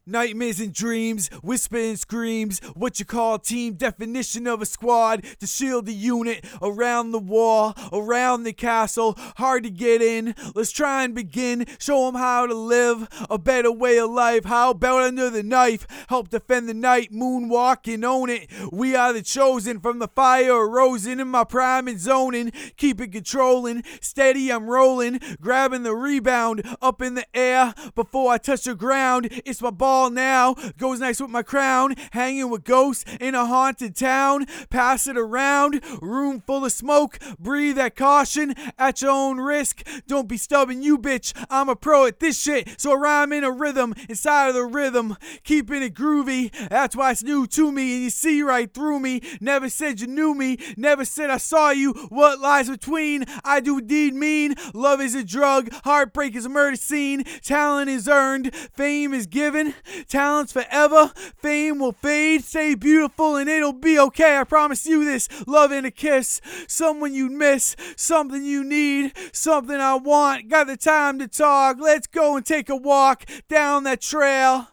Nightmares and dreams, whispering screams, what you call team, definition of a squad, to shield the unit, around the wall, around the castle, hard to get in, let's try and begin, show them how to live, a better way of life, how about under the knife, help defend the night, moonwalk and own it, we are the chosen, from the fire arisen, in my prime and zoning, keep it controlling, steady I'm rolling, grabbing the rebound, up in the air, before I touch the ground, it's my ball now, goes nice with my crown, hanging with ghosts in a haunted town, pass it around, room full of smoke, breathe at caution, at your own risk, don't be stubborn you bitch, I'm a pro at this shit, so I rhyme in a rhythm, inside of the rhythm, keeping it groovy, that's why it's new to me, and you see right through me, never said you knew me, never said I saw you, what lies between, I do indeed mean, love is a drug, heartbreak is a murder scene, talent is earned, fame is given, talent's forever, fame will fade, stay beautiful and it'll be okay, I promise you this, love and a kiss, someone you miss, something you need, something I want, got the time to talk, let's go and take a walk down that trail.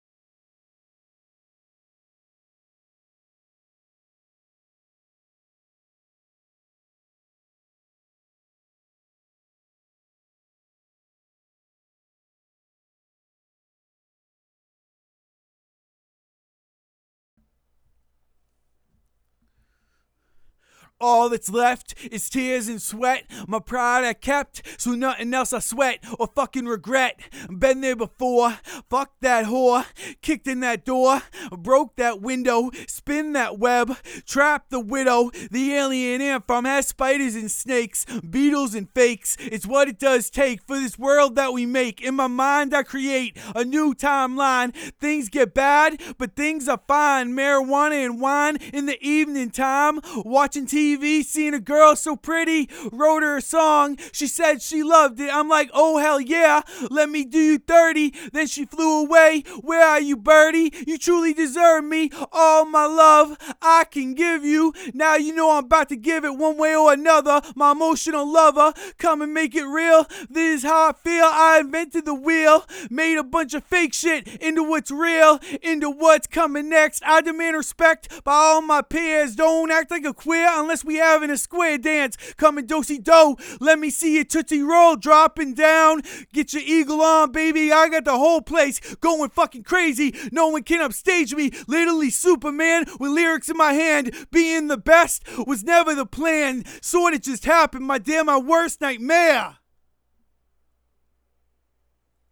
All that's left is tears and sweat. My pride I kept, so nothing else I sweat or fucking regret. Been there before, fuck that whore. Kicked in that door, broke that window, spin that web, trapped the widow. The alien ant farm has spiders and snakes, beetles and fakes. It's what it does take for this world that we make. In my mind I create a new timeline. Things get bad, but things are fine. Marijuana and wine in the evening time, watching TV, seeing a girl so pretty, wrote her a song, she said she loved it, I'm like, oh hell yeah, let me do you 30, then she flew away, where are you birdie, you truly deserve me, all my love I can give you, now you know I'm about to give it one way or another, my emotional lover, come and make it real, this is how I feel, I invented the wheel, made a bunch of fake shit into what's real, into what's coming next, I demand respect by all my peers, don't act like a queer unless we having a square dance, coming do-si-do, let me see your tootsie roll dropping down, get your eagle on baby, I got the whole place going fucking crazy, no one can upstage me, literally Superman with lyrics in my hand, being the best was never the plan, sorta just happened, my worst nightmare.